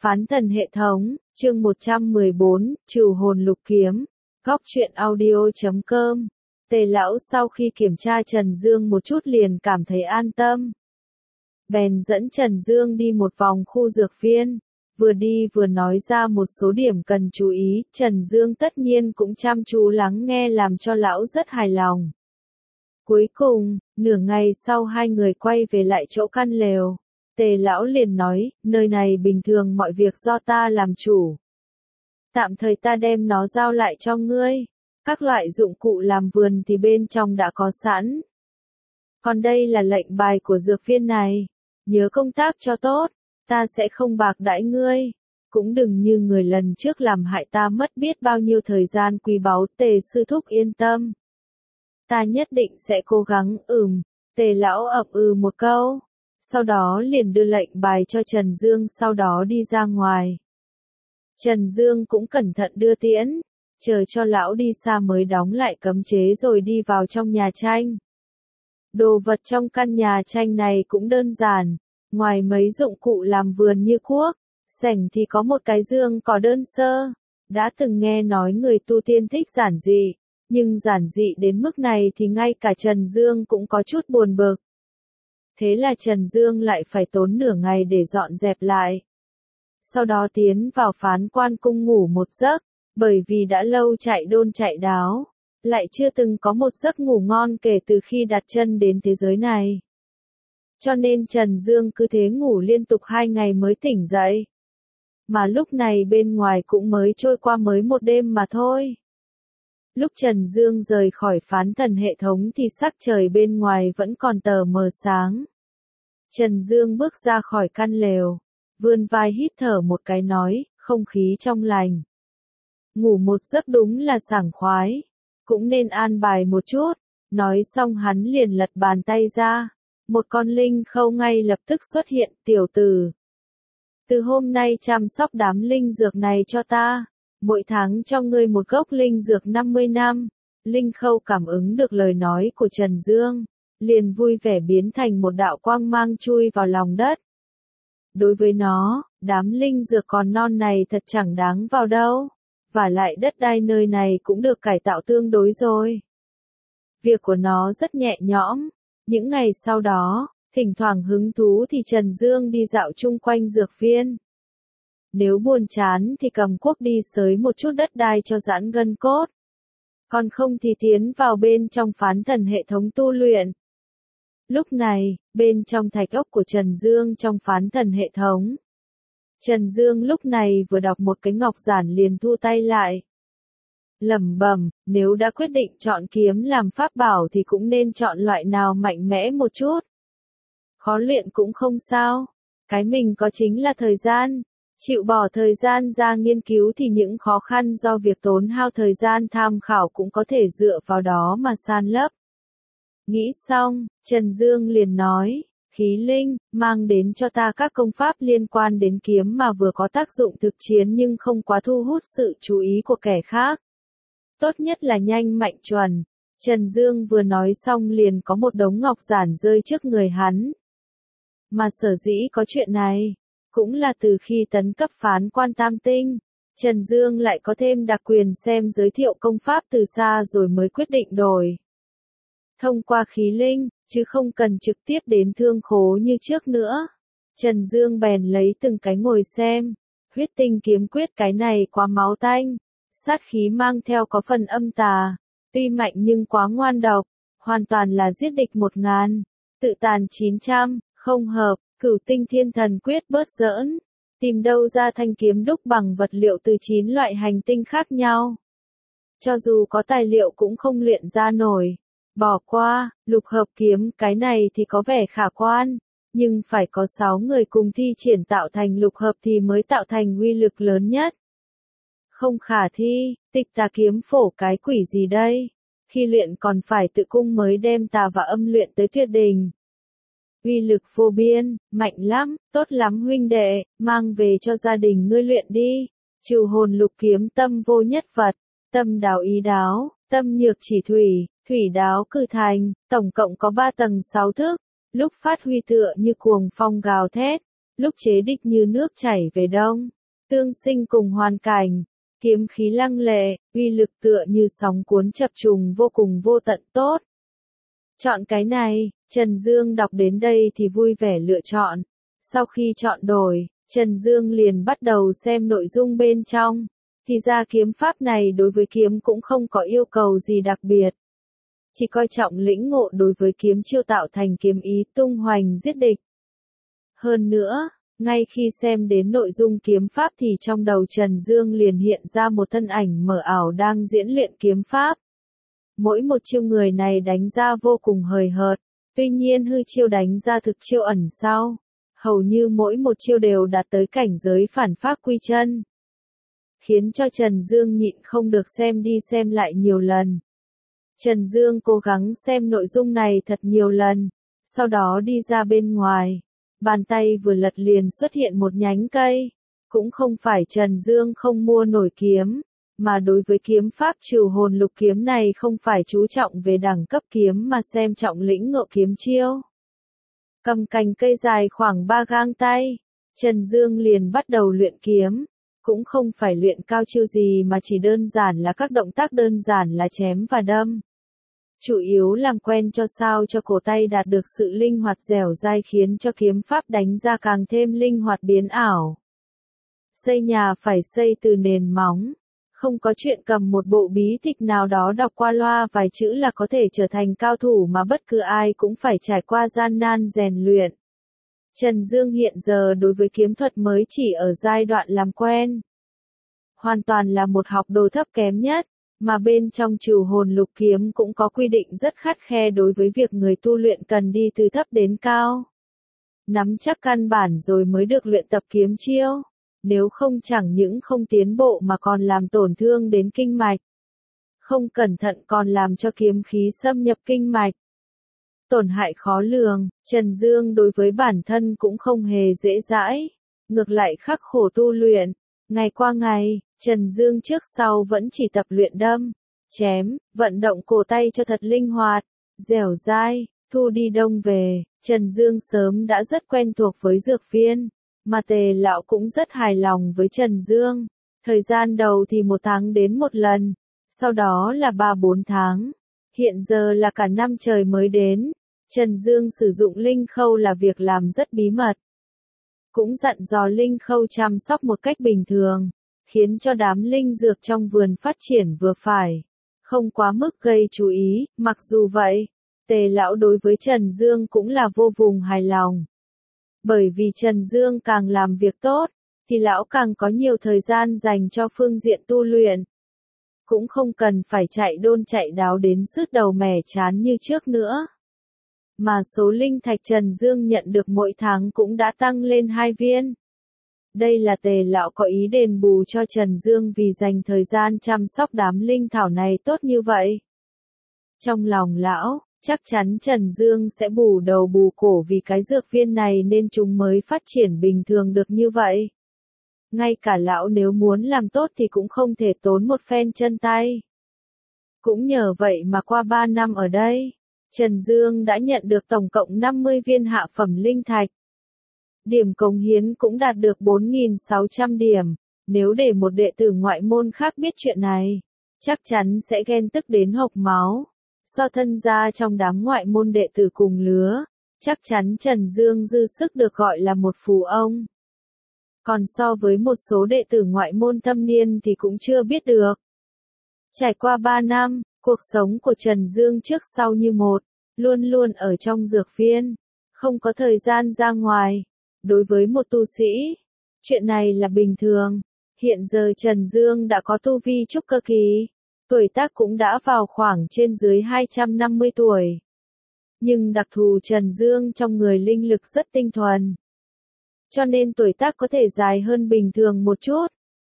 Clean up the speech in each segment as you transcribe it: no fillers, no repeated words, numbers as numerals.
Phán thần hệ thống, chương 114, Trừ hồn lục kiếm. Góc truyện audio.com. Tề lão sau khi kiểm tra Trần Dương một chút liền cảm thấy an tâm. Bèn dẫn Trần Dương đi một vòng khu dược viên. Vừa đi vừa nói ra một số điểm cần chú ý, Trần Dương tất nhiên cũng chăm chú lắng nghe làm cho lão rất hài lòng. Cuối cùng, nửa ngày sau hai người quay về lại chỗ căn lều. Tề lão liền nói, nơi này bình thường mọi việc do ta làm chủ. Tạm thời ta đem nó giao lại cho ngươi. Các loại dụng cụ làm vườn thì bên trong đã có sẵn. Còn đây là lệnh bài của dược viên này. Nhớ công tác cho tốt, ta sẽ không bạc đãi ngươi. Cũng đừng như người lần trước làm hại ta mất biết bao nhiêu thời gian quý báu. Tề sư thúc yên tâm. Ta nhất định sẽ cố gắng. Tề lão ậm một câu. Sau đó liền đưa lệnh bài cho Trần Dương, sau đó đi ra ngoài. Trần Dương cũng cẩn thận đưa tiễn, chờ cho lão đi xa mới đóng lại cấm chế rồi đi vào trong nhà tranh. Đồ vật trong căn nhà tranh này cũng đơn giản, ngoài mấy dụng cụ làm vườn như cuốc, sẻng thì có một cái giường cỏ đơn sơ. Đã từng nghe nói người tu tiên thích giản dị, nhưng giản dị đến mức này thì ngay cả Trần Dương cũng có chút buồn bực. Thế là Trần Dương lại phải tốn nửa ngày để dọn dẹp lại. Sau đó tiến vào Phán Quan cung ngủ một giấc, bởi vì đã lâu chạy đôn chạy đáo, lại chưa từng có một giấc ngủ ngon kể từ khi đặt chân đến thế giới này. Cho nên Trần Dương cứ thế ngủ liên tục 2 ngày mới tỉnh dậy. Mà lúc này bên ngoài cũng mới trôi qua mới một đêm mà thôi. Lúc Trần Dương rời khỏi phán thần hệ thống thì sắc trời bên ngoài vẫn còn tờ mờ sáng. Trần Dương bước ra khỏi căn lều, vươn vai hít thở một cái nói, không khí trong lành. Ngủ một giấc đúng là sảng khoái, cũng nên an bài một chút. Nói xong hắn liền lật bàn tay ra, một con linh khâu ngay lập tức xuất hiện. Tiểu tử, từ hôm nay chăm sóc đám linh dược này cho ta. Mỗi tháng cho ngươi một gốc linh dược 50 năm. Linh khâu cảm ứng được lời nói của Trần Dương, liền vui vẻ biến thành một đạo quang mang chui vào lòng đất. Đối với nó, đám linh dược còn non này thật chẳng đáng vào đâu. Và lại đất đai nơi này cũng được cải tạo tương đối rồi. Việc của nó rất nhẹ nhõm. Những ngày sau đó, thỉnh thoảng hứng thú thì Trần Dương đi dạo chung quanh dược viên. Nếu buồn chán thì cầm cuốc đi xới một chút đất đai cho giãn gân cốt. Còn không thì tiến vào bên trong phán thần hệ thống tu luyện. Lúc này, bên trong thạch ốc của Trần Dương trong phán thần hệ thống. Trần Dương lúc này vừa đọc một cái ngọc giản liền thu tay lại. Lẩm bẩm, nếu đã quyết định chọn kiếm làm pháp bảo thì cũng nên chọn loại nào mạnh mẽ một chút. Khó luyện cũng không sao. Cái mình có chính là thời gian. Chịu bỏ thời gian ra nghiên cứu thì những khó khăn do việc tốn hao thời gian tham khảo cũng có thể dựa vào đó mà san lấp. Nghĩ xong, Trần Dương liền nói, khí linh, mang đến cho ta các công pháp liên quan đến kiếm mà vừa có tác dụng thực chiến nhưng không quá thu hút sự chú ý của kẻ khác. Tốt nhất là nhanh mạnh chuẩn. Trần Dương vừa nói xong liền có một đống ngọc giản rơi trước người hắn. Mà sở dĩ có chuyện này, cũng là từ khi tấn cấp phán quan tam tinh, Trần Dương lại có thêm đặc quyền xem giới thiệu công pháp từ xa rồi mới quyết định đổi. Thông qua khí linh, chứ không cần trực tiếp đến thương khố như trước nữa. Trần Dương bèn lấy từng cái ngồi xem. Huyết tinh kiếm quyết cái này quá máu tanh. Sát khí mang theo có phần âm tà. Tuy mạnh nhưng quá ngoan độc. Hoàn toàn là giết địch 1000. Tự tàn 900, không hợp. Cửu tinh thiên thần quyết bớt giỡn. Tìm đâu ra thanh kiếm đúc bằng vật liệu từ 9 loại hành tinh khác nhau. Cho dù có tài liệu cũng không luyện ra nổi. Bỏ qua, lục hợp kiếm cái này thì có vẻ khả quan. Nhưng phải có 6 người cùng thi triển tạo thành lục hợp thì mới tạo thành uy lực lớn nhất. Không khả thi, tịch tà kiếm phổ cái quỷ gì đây. Khi luyện còn phải tự cung mới đem tà và âm luyện tới tuyệt đỉnh. Uy lực vô biên, mạnh lắm, tốt lắm huynh đệ, mang về cho gia đình ngươi luyện đi. Trừ hồn lục kiếm tâm vô nhất vật, tâm đáo ý đáo, tâm nhược chỉ thủy, thủy đáo cử thành, tổng cộng có 3 tầng 6 thức, lúc phát huy tựa như cuồng phong gào thét, lúc chế địch như nước chảy về đông, tương sinh cùng hoàn cảnh, kiếm khí lăng lệ, uy lực tựa như sóng cuốn chập trùng vô cùng vô tận tốt. Chọn cái này, Trần Dương đọc đến đây thì vui vẻ lựa chọn. Sau khi chọn đổi, Trần Dương liền bắt đầu xem nội dung bên trong. Thì ra kiếm pháp này đối với kiếm cũng không có yêu cầu gì đặc biệt. Chỉ coi trọng lĩnh ngộ đối với kiếm chiêu tạo thành kiếm ý tung hoành giết địch. Hơn nữa, ngay khi xem đến nội dung kiếm pháp thì trong đầu Trần Dương liền hiện ra một thân ảnh mờ ảo đang diễn luyện kiếm pháp. Mỗi một chiêu người này đánh ra vô cùng hời hợt, tuy nhiên hư chiêu đánh ra thực chiêu ẩn sau. Hầu như mỗi một chiêu đều đạt tới cảnh giới phản pháp quy chân. Khiến cho Trần Dương nhịn không được xem đi xem lại nhiều lần. Trần Dương cố gắng xem nội dung này thật nhiều lần, sau đó đi ra bên ngoài. Bàn tay vừa lật liền xuất hiện một nhánh cây. Cũng không phải Trần Dương không mua nổi kiếm, mà đối với kiếm pháp trừ hồn lục kiếm này không phải chú trọng về đẳng cấp kiếm mà xem trọng lĩnh ngộ kiếm chiêu. Cầm cành cây dài khoảng 3 gang tay, Trần Dương liền bắt đầu luyện kiếm. Cũng không phải luyện cao chiêu gì mà chỉ đơn giản là các động tác đơn giản là chém và đâm. Chủ yếu làm quen cho sao cho cổ tay đạt được sự linh hoạt dẻo dai khiến cho kiếm pháp đánh ra càng thêm linh hoạt biến ảo. Xây nhà phải xây từ nền móng. Không có chuyện cầm một bộ bí tịch nào đó đọc qua loa vài chữ là có thể trở thành cao thủ mà bất cứ ai cũng phải trải qua gian nan rèn luyện. Trần Dương hiện giờ đối với kiếm thuật mới chỉ ở giai đoạn làm quen. Hoàn toàn là một học đồ thấp kém nhất, mà bên trong trừ hồn lục kiếm cũng có quy định rất khắt khe đối với việc người tu luyện cần đi từ thấp đến cao. Nắm chắc căn bản rồi mới được luyện tập kiếm chiêu. Nếu không chẳng những không tiến bộ mà còn làm tổn thương đến kinh mạch. Không cẩn thận còn làm cho kiếm khí xâm nhập kinh mạch. Tổn hại khó lường, Trần Dương đối với bản thân cũng không hề dễ dãi. Ngược lại khắc khổ tu luyện. Ngày qua ngày, Trần Dương trước sau vẫn chỉ tập luyện đâm, chém, vận động cổ tay cho thật linh hoạt, dẻo dai. Thu đi đông về, Trần Dương sớm đã rất quen thuộc với dược viên. Mà Tề Lão cũng rất hài lòng với Trần Dương. Thời gian đầu thì 1 tháng đến 1 lần, sau đó là 3-4 tháng. Hiện giờ là cả năm trời mới đến. Trần Dương sử dụng linh khâu là việc làm rất bí mật. Cũng dặn dò linh khâu chăm sóc một cách bình thường, khiến cho đám linh dược trong vườn phát triển vừa phải, không quá mức gây chú ý. Mặc dù vậy, Tề Lão đối với Trần Dương cũng là vô cùng hài lòng. Bởi vì Trần Dương càng làm việc tốt, thì lão càng có nhiều thời gian dành cho phương diện tu luyện. Cũng không cần phải chạy đôn chạy đáo đến sứt đầu mẻ chán như trước nữa. Mà số linh thạch Trần Dương nhận được mỗi tháng cũng đã tăng lên 2 viên. Đây là Tề Lão có ý đền bù cho Trần Dương vì dành thời gian chăm sóc đám linh thảo này tốt như vậy. Trong lòng lão, chắc chắn Trần Dương sẽ bù đầu bù cổ vì cái dược viên này nên chúng mới phát triển bình thường được như vậy. Ngay cả lão nếu muốn làm tốt thì cũng không thể tốn một phen chân tay. Cũng nhờ vậy mà qua 3 năm ở đây, Trần Dương đã nhận được tổng cộng 50 viên hạ phẩm linh thạch. Điểm cống hiến cũng đạt được 4.600 điểm. Nếu để một đệ tử ngoại môn khác biết chuyện này, chắc chắn sẽ ghen tức đến hộc máu. Do thân gia trong đám ngoại môn đệ tử cùng lứa, chắc chắn Trần Dương dư sức được gọi là một phú ông. Còn so với một số đệ tử ngoại môn thâm niên thì cũng chưa biết được. Trải qua 3 năm, cuộc sống của Trần Dương trước sau như một, luôn luôn ở trong dược viên, không có thời gian ra ngoài. Đối với một tu sĩ, chuyện này là bình thường. Hiện giờ Trần Dương đã có tu vi trúc cơ kỳ. Tuổi tác cũng đã vào khoảng trên dưới 250 tuổi. Nhưng đặc thù Trần Dương trong người linh lực rất tinh thuần. Cho nên tuổi tác có thể dài hơn bình thường một chút.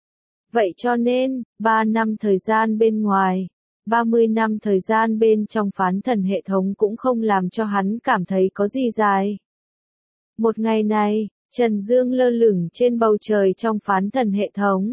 Vậy cho nên, 3 năm thời gian bên ngoài, 30 năm thời gian bên trong phán thần hệ thống cũng không làm cho hắn cảm thấy có gì dài. Một ngày này, Trần Dương lơ lửng trên bầu trời trong phán thần hệ thống.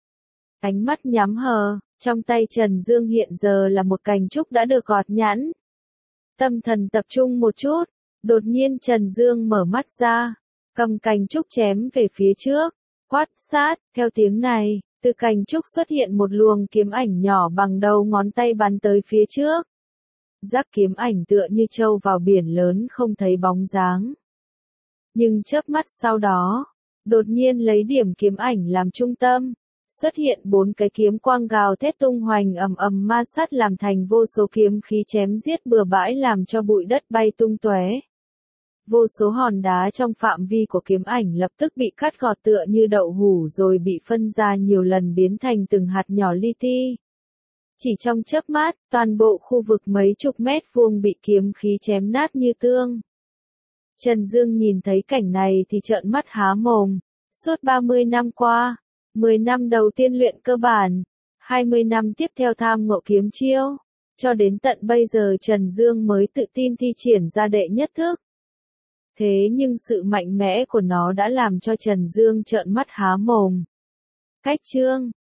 Ánh mắt nhắm hờ. Trong tay Trần Dương hiện giờ là một cành trúc đã được gọt nhẵn. Tâm thần tập trung một chút, đột nhiên Trần Dương mở mắt ra. cầm cành trúc chém về phía trước. Quát sát, theo tiếng này, từ cành trúc xuất hiện một luồng kiếm ảnh nhỏ bằng đầu ngón tay bắn tới phía trước. Giác kiếm ảnh tựa như trâu vào biển lớn không thấy bóng dáng. Nhưng chớp mắt sau đó, đột nhiên lấy điểm kiếm ảnh làm trung tâm, xuất hiện 4 cái kiếm quang gào thét tung hoành ầm ầm ma sát làm thành vô số kiếm khí chém giết bừa bãi làm cho bụi đất bay tung tóe. Vô số hòn đá trong phạm vi của kiếm ảnh lập tức bị cắt gọt tựa như đậu hũ rồi bị phân ra nhiều lần biến thành từng hạt nhỏ li ti. Chỉ trong chớp mắt, toàn bộ khu vực mấy chục mét vuông bị kiếm khí chém nát như tương. Trần Dương nhìn thấy cảnh này thì trợn mắt há mồm. Suốt 30 năm qua, 10 năm đầu tiên luyện cơ bản, 20 năm tiếp theo tham ngộ kiếm chiêu, cho đến tận bây giờ Trần Dương mới tự tin thi triển ra đệ nhất thức. Thế nhưng sự mạnh mẽ của nó đã làm cho Trần Dương trợn mắt há mồm. Cách chương